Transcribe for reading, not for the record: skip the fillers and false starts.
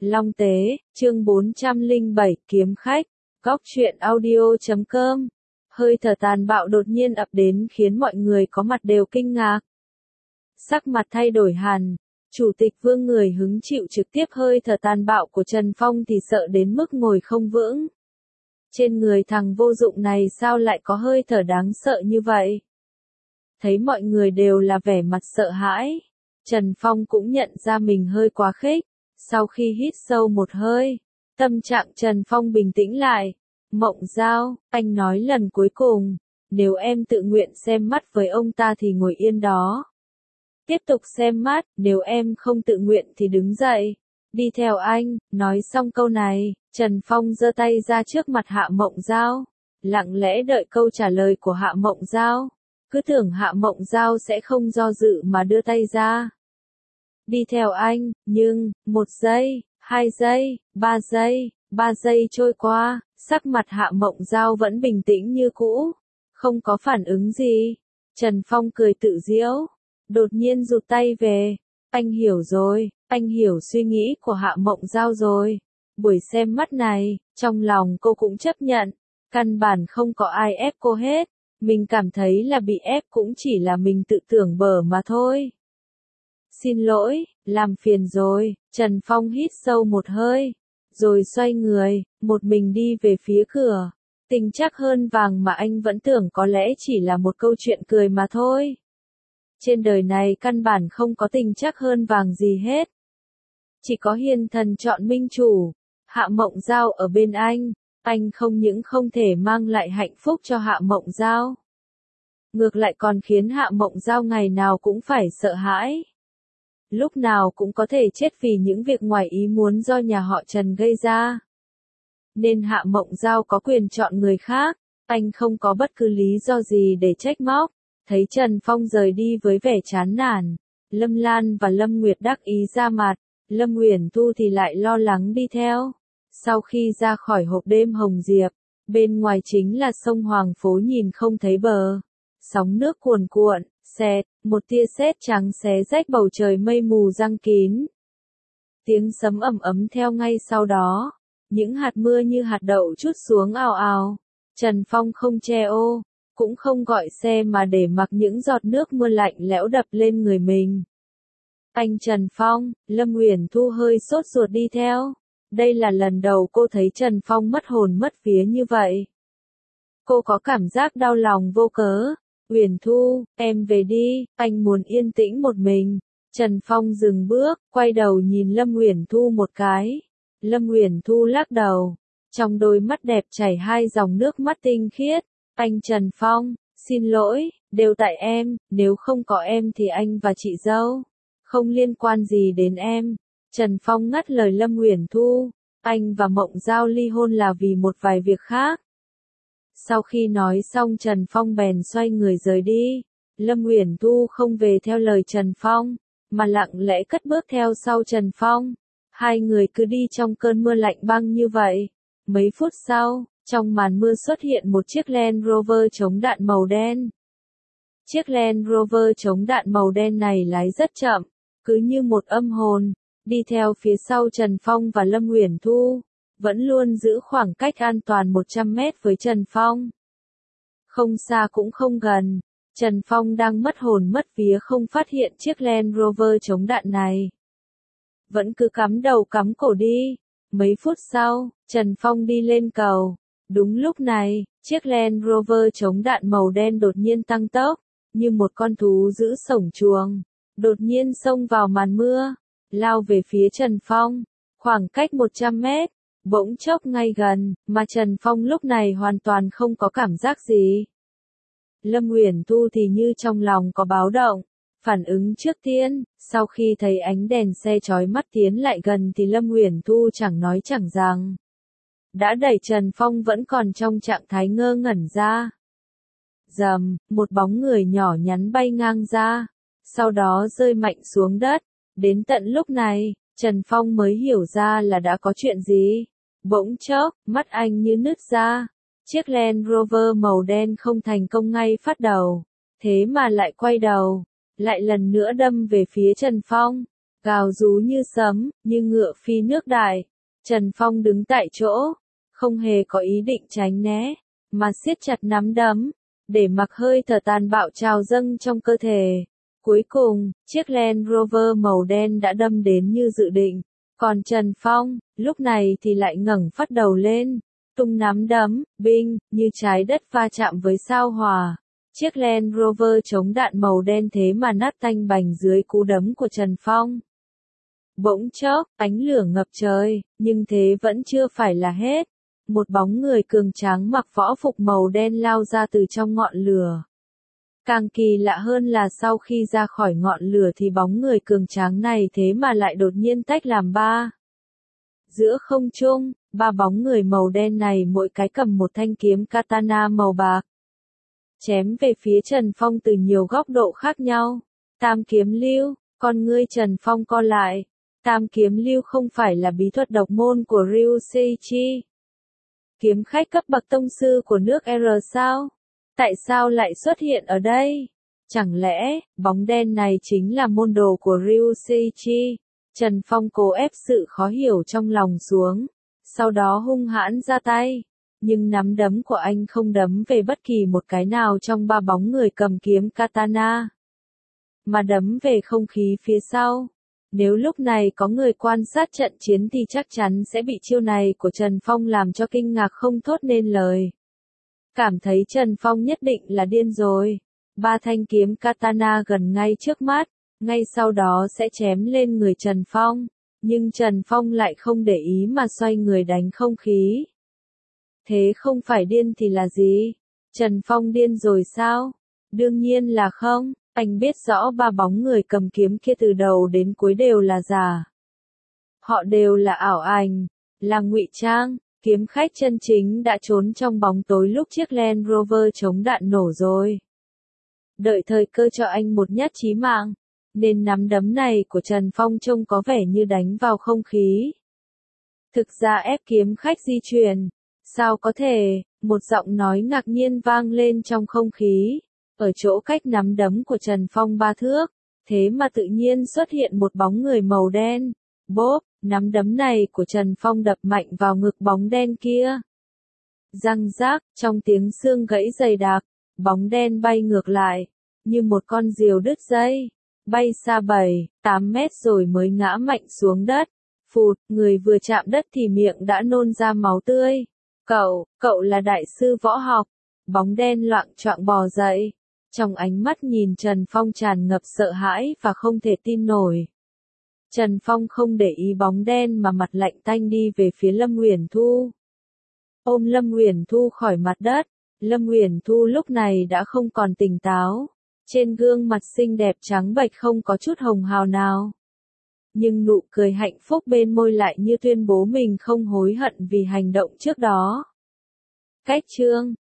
Long Tế, chương 407, kiếm khách, góc truyện audio.com. Hơi thở tàn bạo đột nhiên ập đến khiến mọi người có mặt đều kinh ngạc. Sắc mặt thay đổi hẳn, Chủ tịch Vương người hứng chịu trực tiếp hơi thở tàn bạo của Trần Phong thì sợ đến mức ngồi không vững. Trên người thằng vô dụng này sao lại có hơi thở đáng sợ như vậy? Thấy mọi người đều là vẻ mặt sợ hãi, Trần Phong cũng nhận ra mình hơi quá khích. Sau khi hít sâu một hơi, tâm trạng Trần Phong bình tĩnh lại. Mộng Giao, anh nói lần cuối cùng, nếu em tự nguyện xem mắt với ông ta thì ngồi yên đó. Tiếp tục xem mắt, nếu em không tự nguyện thì đứng dậy, đi theo anh. Nói xong câu này, Trần Phong giơ tay ra trước mặt Hạ Mộng Giao, lặng lẽ đợi câu trả lời của Hạ Mộng Giao. Cứ tưởng Hạ Mộng Giao sẽ không do dự mà đưa tay ra. Đi theo anh, nhưng, 1 giây, 2 giây, 3 giây trôi qua, sắc mặt Hạ Mộng Giao vẫn bình tĩnh như cũ, không có phản ứng gì. Trần Phong cười tự giễu, đột nhiên rụt tay về. Anh hiểu rồi, anh hiểu suy nghĩ của Hạ Mộng Giao rồi. Buổi xem mắt này, trong lòng cô cũng chấp nhận, căn bản không có ai ép cô hết. Mình cảm thấy là bị ép cũng chỉ là mình tự tưởng bở mà thôi. Xin lỗi, làm phiền rồi. Trần Phong hít sâu một hơi, rồi xoay người, một mình đi về phía cửa. Tình trắc hơn vàng mà anh vẫn tưởng có lẽ chỉ là một câu chuyện cười mà thôi. Trên đời này căn bản không có tình trắc hơn vàng gì hết. Chỉ có hiền thần chọn minh chủ. Hạ Mộng Giao ở bên anh không những không thể mang lại hạnh phúc cho Hạ Mộng Giao, ngược lại còn khiến Hạ Mộng Giao ngày nào cũng phải sợ hãi. Lúc nào cũng có thể chết vì những việc ngoài ý muốn do nhà họ Trần gây ra. Nên Hạ Mộng Giao có quyền chọn người khác, anh không có bất cứ lý do gì để trách móc. Thấy Trần Phong rời đi với vẻ chán nản, Lâm Lan và Lâm Nguyệt đắc ý ra mặt, Lâm Uyển Thu thì lại lo lắng đi theo. Sau khi ra khỏi hộp đêm Hồng Diệp, bên ngoài chính là sông Hoàng Phố nhìn không thấy bờ. Sóng nước cuồn cuộn, xẹt, một tia sét trắng xé rách bầu trời mây mù giăng kín. Tiếng sấm ầm ấm theo ngay sau đó, những hạt mưa như hạt đậu trút xuống ào ào. Trần Phong không che ô, cũng không gọi xe mà để mặc những giọt nước mưa lạnh lẽo đập lên người mình. Anh Trần Phong, Lâm Uyển Thu hơi sốt ruột đi theo. Đây là lần đầu cô thấy Trần Phong mất hồn mất vía như vậy. Cô có cảm giác đau lòng vô cớ. Uyển Thu, em về đi, anh muốn yên tĩnh một mình. Trần Phong dừng bước, quay đầu nhìn Lâm Uyển Thu một cái. Lâm Uyển Thu lắc đầu, trong đôi mắt đẹp chảy 2 dòng nước mắt tinh khiết. Anh Trần Phong, xin lỗi, đều tại em, nếu không có em thì anh và chị dâu không liên quan gì đến em. Trần Phong ngắt lời Lâm Uyển Thu, anh và Mộng Giao ly hôn là vì một vài việc khác. Sau khi nói xong Trần Phong bèn xoay người rời đi. Lâm Uyển Thu không về theo lời Trần Phong, mà lặng lẽ cất bước theo sau Trần Phong. Hai người cứ đi trong cơn mưa lạnh băng như vậy. Mấy phút sau, trong màn mưa xuất hiện một chiếc Land Rover chống đạn màu đen. Chiếc Land Rover chống đạn màu đen này lái rất chậm, cứ như một âm hồn, đi theo phía sau Trần Phong và Lâm Uyển Thu, vẫn luôn giữ khoảng cách an toàn 100 mét với Trần Phong. Không xa cũng không gần, Trần Phong đang mất hồn mất vía không phát hiện chiếc Land Rover chống đạn này. Vẫn cứ cắm đầu cắm cổ đi. Mấy phút sau, Trần Phong đi lên cầu. Đúng lúc này, chiếc Land Rover chống đạn màu đen đột nhiên tăng tốc, như một con thú dữ sổng chuồng, đột nhiên xông vào màn mưa, lao về phía Trần Phong. Khoảng cách 100 mét, bỗng chốc ngay gần, mà Trần Phong lúc này hoàn toàn không có cảm giác gì. Lâm Uyển Thu thì như trong lòng có báo động, phản ứng trước tiên. Sau khi thấy ánh đèn xe chói mắt tiến lại gần thì Lâm Uyển Thu chẳng nói chẳng rằng, đã đẩy Trần Phong vẫn còn trong trạng thái ngơ ngẩn ra. Rầm, một bóng người nhỏ nhắn bay ngang ra, sau đó rơi mạnh xuống đất. Đến tận lúc này, Trần Phong mới hiểu ra là đã có chuyện gì. Bỗng chốc, mắt anh như nứt ra. Chiếc Land Rover màu đen không thành công ngay phát đầu, thế mà lại quay đầu, lại lần nữa đâm về phía Trần Phong. gào rú như sấm, như ngựa phi nước đại. Trần Phong đứng tại chỗ, không hề có ý định tránh né, mà siết chặt nắm đấm, để mặc hơi thở tàn bạo trào dâng trong cơ thể. Cuối cùng, chiếc Land Rover màu đen đã đâm đến như dự định, còn Trần Phong, lúc này thì lại ngẩng phát đầu lên, tung nắm đấm, binh, như trái đất va chạm với sao hỏa. Chiếc Land Rover chống đạn màu đen thế mà nát tanh bành dưới cú đấm của Trần Phong. Bỗng chốc, ánh lửa ngập trời, nhưng thế vẫn chưa phải là hết. Một bóng người cường tráng mặc võ phục màu đen lao ra từ trong ngọn lửa. Càng kỳ lạ hơn là sau khi ra khỏi ngọn lửa thì bóng người cường tráng này thế mà lại đột nhiên tách làm ba. Giữa không trung, ba bóng người màu đen này mỗi cái cầm một thanh kiếm katana màu bạc. Chém về phía Trần Phong từ nhiều góc độ khác nhau. Tam kiếm lưu, con ngươi Trần Phong co lại. Tam kiếm lưu không phải là bí thuật độc môn của Ryu Seichi. Kiếm khách cấp bậc tông sư của nước R sao? Tại sao lại xuất hiện ở đây? Chẳng lẽ, bóng đen này chính là môn đồ của Ryu Seichi? Trần Phong cố ép sự khó hiểu trong lòng xuống, sau đó hung hãn ra tay. Nhưng nắm đấm của anh không đấm về bất kỳ một cái nào trong ba bóng người cầm kiếm katana, mà đấm về không khí phía sau. Nếu lúc này có người quan sát trận chiến thì chắc chắn sẽ bị chiêu này của Trần Phong làm cho kinh ngạc không thốt nên lời. Cảm thấy Trần Phong nhất định là điên rồi. Ba thanh kiếm katana gần ngay trước mắt, ngay sau đó sẽ chém lên người Trần Phong. Nhưng Trần Phong lại không để ý mà xoay người đánh không khí. Thế không phải điên thì là gì? Trần Phong điên rồi sao? Đương nhiên là không. Anh biết rõ ba bóng người cầm kiếm kia từ đầu đến cuối đều là giả. Họ đều là ảo ảnh, là ngụy trang. Kiếm khách chân chính đã trốn trong bóng tối lúc chiếc Land Rover chống đạn nổ rồi. Đợi thời cơ cho anh một nhát chí mạng, nên nắm đấm này của Trần Phong trông có vẻ như đánh vào không khí. Thực ra ép kiếm khách di chuyển. Sao có thể? Một giọng nói ngạc nhiên vang lên trong không khí. Ở chỗ cách nắm đấm của Trần Phong 3 thước, thế mà tự nhiên xuất hiện một bóng người màu đen. Bốp, nắm đấm này của Trần Phong đập mạnh vào ngực bóng đen kia. Răng rác, trong tiếng xương gãy dày đặc, bóng đen bay ngược lại, như một con diều đứt dây, bay xa 7-8 mét rồi mới ngã mạnh xuống đất. Phụt, người vừa chạm đất thì miệng đã nôn ra máu tươi. Cậu là đại sư võ học. Bóng đen loạng choạng bò dậy. Trong ánh mắt nhìn Trần Phong tràn ngập sợ hãi và không thể tin nổi. Trần Phong không để ý bóng đen mà mặt lạnh tanh đi về phía Lâm Uyển Thu. Ôm Lâm Uyển Thu khỏi mặt đất, Lâm Uyển Thu lúc này đã không còn tỉnh táo. Trên gương mặt xinh đẹp trắng bệch không có chút hồng hào nào. Nhưng nụ cười hạnh phúc bên môi lại như tuyên bố mình không hối hận vì hành động trước đó. Cách chương